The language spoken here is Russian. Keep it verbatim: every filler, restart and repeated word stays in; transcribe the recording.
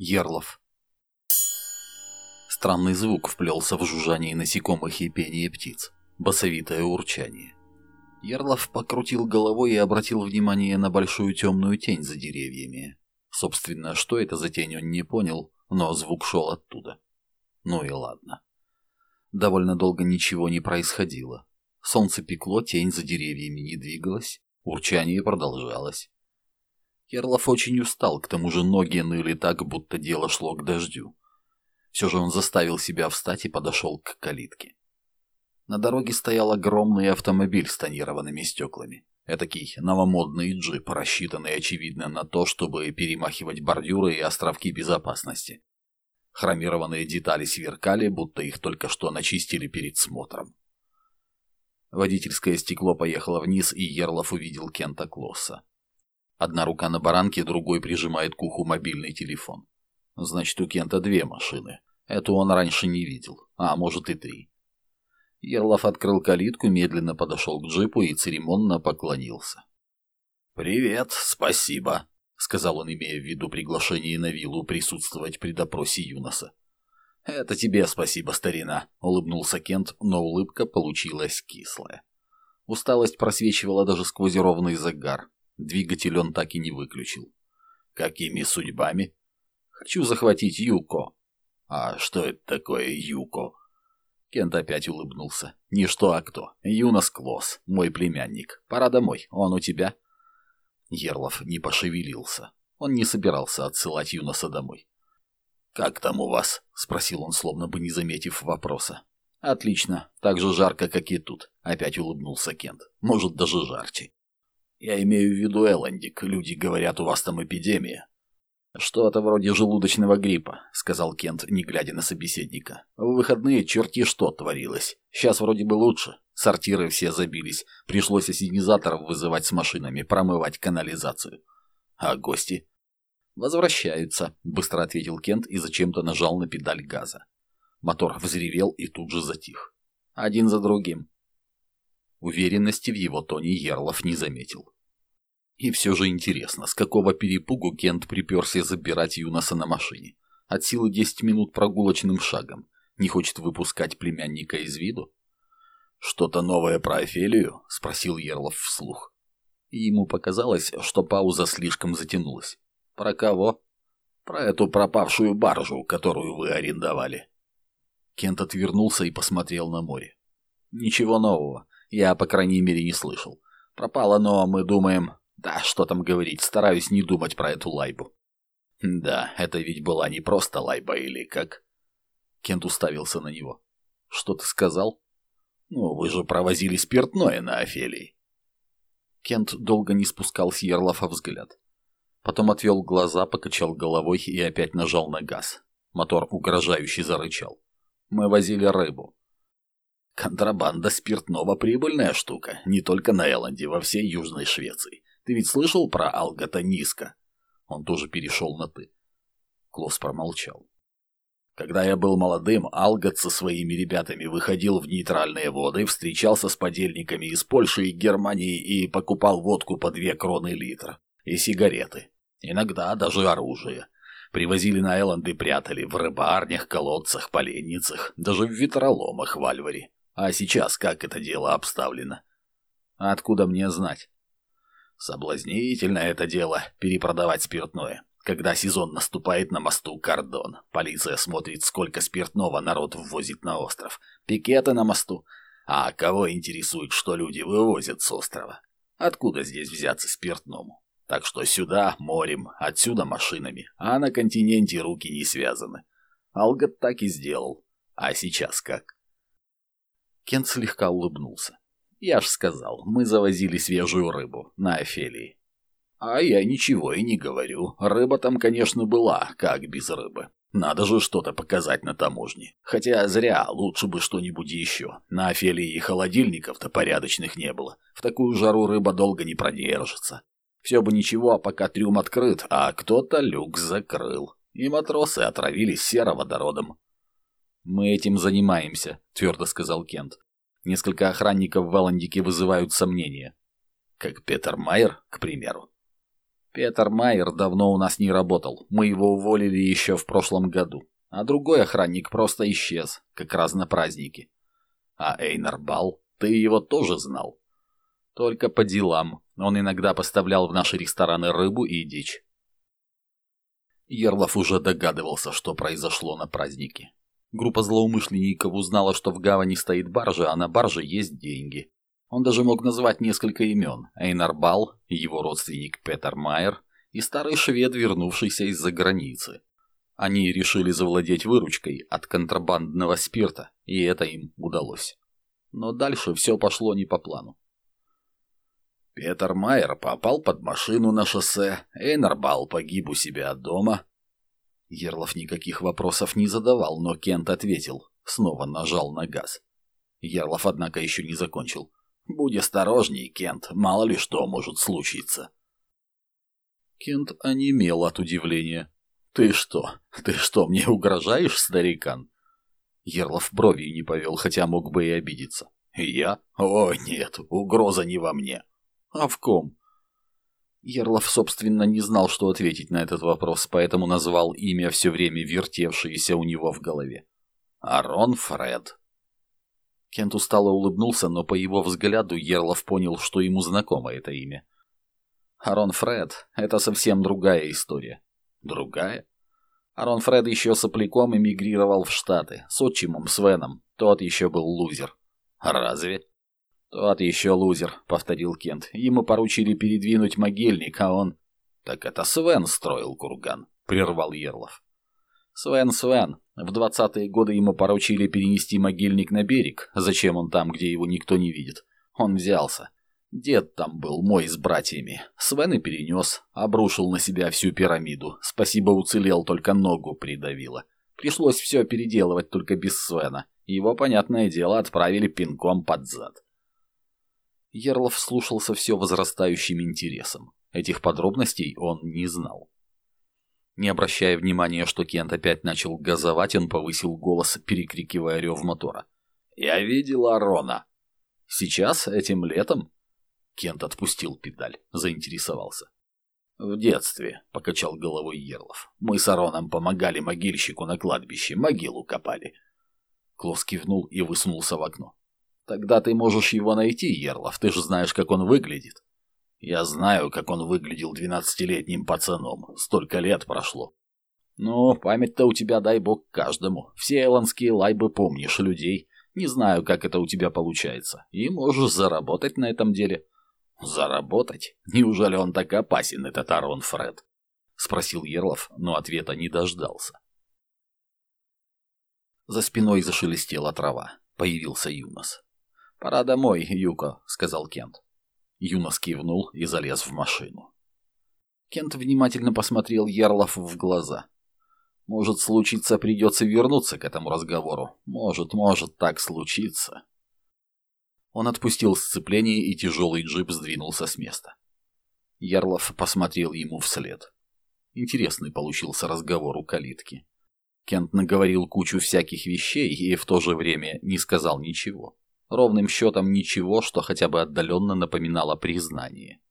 Ерлов. Странный звук вплелся в жужжание насекомых и пение птиц. Басовитое урчание. Ерлов покрутил головой и обратил внимание на большую темную тень за деревьями. Собственно, что это за тень, он не понял, но звук шел оттуда. Ну и ладно. Довольно долго ничего не происходило. Солнце пекло, тень за деревьями не двигалась, урчание продолжалось. Ерлов очень устал, к тому же ноги ныли так, будто дело шло к дождю. Все же он заставил себя встать и подошел к калитке. На дороге стоял огромный автомобиль с тонированными стеклами. Этакий новомодный джип, рассчитанный, очевидно, на то, чтобы перемахивать бордюры и островки безопасности. Хромированные детали сверкали, будто их только что начистили перед смотром. Водительское стекло поехало вниз, и Ерлов увидел Кента Клосса. Одна рука на баранке, другой прижимает к уху мобильный телефон. Значит, у Кента две машины. Эту он раньше не видел, а может и три. Ерлов открыл калитку, медленно подошел к джипу и церемонно поклонился. «Привет, спасибо», — сказал он, имея в виду приглашение на виллу присутствовать при допросе Юноса. «Это тебе спасибо, старина», — улыбнулся Кент, но улыбка получилась кислая. Усталость просвечивала даже сквозь ровный загар. Двигатель он так и не выключил. «Какими судьбами?» «Хочу захватить Юко». «А что это такое Юко?» Кент опять улыбнулся. «Не что, а кто. Юнос Клосс, мой племянник. Пора домой. Он у тебя?» Ерлов не пошевелился. Он не собирался отсылать Юноса домой. «Как там у вас?» — спросил он, словно бы не заметив вопроса. «Отлично. Так же жарко, как и тут», — опять улыбнулся Кент. «Может, даже жарче». «Я имею в виду Эллендик. Люди говорят, у вас там эпидемия». «Что-то вроде желудочного гриппа», — сказал Кент, не глядя на собеседника. «В выходные черти что творилось. Сейчас вроде бы лучше. Сортиры все забились. Пришлось ассенизаторов вызывать с машинами, промывать канализацию». «А гости?» «Возвращаются», — быстро ответил Кент и зачем-то нажал на педаль газа. Мотор взревел и тут же затих. Один за другим. Уверенности в его тоне Ерлов не заметил. И все же интересно, с какого перепугу Кент приперся забирать Юноса на машине. От силы десять минут прогулочным шагом. Не хочет выпускать племянника из виду? «Что-то новое про Офелию?» — спросил Ерлов вслух. И ему показалось, что пауза слишком затянулась. «Про кого?» «Про эту пропавшую баржу, которую вы арендовали». Кент отвернулся и посмотрел на море. «Ничего нового. Я, по крайней мере, не слышал. Пропала, но мы думаем... Да, что там говорить, стараюсь не думать про эту лайбу». «Да, это ведь была не просто лайба или как?» Кент уставился на него. «Что ты сказал?» «Ну, вы же провозили спиртное на Офелии». Кент долго не спускал с Ерлова взгляд. Потом отвел глаза, покачал головой и опять нажал на газ. Мотор угрожающе зарычал. «Мы возили рыбу». «Контрабанда спиртного — прибыльная штука, не только на Элленде, во всей Южной Швеции. Ты ведь слышал про Алгата Ниска?» Он тоже перешел на «ты». Клосс промолчал. «Когда я был молодым, Алгат со своими ребятами выходил в нейтральные воды, встречался с подельниками из Польши и Германии и покупал водку по две кроны литра. И сигареты. Иногда даже оружие. Привозили на Элленд и прятали в рыбарнях, колодцах, поленницах, даже в ветроломах в Альваре. А сейчас как это дело обставлено?» «Откуда мне знать?» «Соблазнительное это дело — перепродавать спиртное. Когда сезон наступает, на мосту кордон. Полиция смотрит, сколько спиртного народ ввозит на остров. Пикеты на мосту. А кого интересует, что люди вывозят с острова? Откуда здесь взяться спиртному? Так что сюда морем, отсюда машинами, а на континенте руки не связаны. Алгат так и сделал. А сейчас как?» Кент слегка улыбнулся. «Я ж сказал, мы завозили свежую рыбу на Офелии». «А я ничего и не говорю. Рыба там, конечно, была, как без рыбы. Надо же что-то показать на таможне. Хотя зря, лучше бы что-нибудь еще. На Офелии и холодильников-то порядочных не было. В такую жару рыба долго не продержится. Все бы ничего, пока трюм открыт, а кто-то люк закрыл. И матросы отравились сероводородом». «Мы этим занимаемся», — твердо сказал Кент. «Несколько охранников в Эллендике вызывают сомнения». «Как Петер Майер, к примеру?» Петер Майер давно у нас не работал, мы его уволили еще в прошлом году. А другой охранник просто исчез, как раз на празднике. А Эйнар Бал, ты его тоже знал? Только по делам. Он иногда поставлял в наши рестораны рыбу и дичь. Ярлов уже догадывался, что произошло на празднике. Группа злоумышленников узнала, что в гавани стоит баржа, а на барже есть деньги. Он даже мог назвать несколько имен. Эйнар Бал, его родственник Петер Майер и старый швед, вернувшийся из-за границы. Они решили завладеть выручкой от контрабандного спирта, и это им удалось. Но дальше все пошло не по плану. Петер Майер попал под машину на шоссе, Эйнар Бал погиб у себя дома. Ярлов никаких вопросов не задавал, но Кент ответил, снова нажал на газ. Ярлов, однако, еще не закончил. «Будь осторожней, Кент, мало ли что может случиться». Кент онемел от удивления. «Ты что? Ты что, мне угрожаешь, старикан?» Ярлов бровью не повел, хотя мог бы и обидеться. «Я? О, нет, угроза не во мне. А в ком?» Ярлов, собственно, не знал, что ответить на этот вопрос, поэтому назвал имя, все время вертевшееся у него в голове. «Арон Фред». Кент устало улыбнулся, но по его взгляду Ярлов понял, что ему знакомо это имя. Арон Фред — это совсем другая история. Другая? Арон Фред еще сопляком эмигрировал в Штаты, с отчимом Свеном. Тот еще был лузер. Разве? Тот еще лузер, повторил Кент. Ему поручили передвинуть могильник, а он... Так это Свен строил курган, прервал Ярлов. Свен, Свен. В двадцатые годы ему поручили перенести могильник на берег. Зачем он там, где его никто не видит? Он взялся. Дед там был, мой с братьями. Свен и перенес, обрушил на себя всю пирамиду. Спасибо, уцелел, только ногу придавило. Пришлось все переделывать только без Свена. Его, понятное дело, отправили пинком под зад. Ярлов слушал со все возрастающим интересом. Этих подробностей он не знал. Не обращая внимания, что Кент опять начал газовать, он повысил голос, перекрикивая рев мотора. «Я видел Арона». «Сейчас? Этим летом?» Кент отпустил педаль, заинтересовался. «В детстве», — покачал головой Ярлов. «Мы с Ароном помогали могильщику на кладбище, могилу копали». Клосс кивнул и высунулся в окно. «Тогда ты можешь его найти, Ярлов, ты же знаешь, как он выглядит». «Я знаю, как он выглядел двенадцатилетним пацаном. Столько лет прошло». «Ну, память-то у тебя, дай бог, каждому. Все элландские лайбы помнишь, людей. Не знаю, как это у тебя получается. И можешь заработать на этом деле». «Заработать? Неужели он так опасен, этот Арон Фред?» — спросил Ярлов, но ответа не дождался. За спиной зашелестела трава. Появился Юнос. «Пора домой, Юко», — сказал Кент. Юнос кивнул и залез в машину. Кент внимательно посмотрел Ярлову в глаза. «Может, случиться, придется вернуться к этому разговору. Может, может так случиться». Он отпустил сцепление, и тяжелый джип сдвинулся с места. Ярлов посмотрел ему вслед. Интересный получился разговор у калитки. Кент наговорил кучу всяких вещей и в то же время не сказал ничего. Ровным счетом ничего, что хотя бы отдаленно напоминало признание.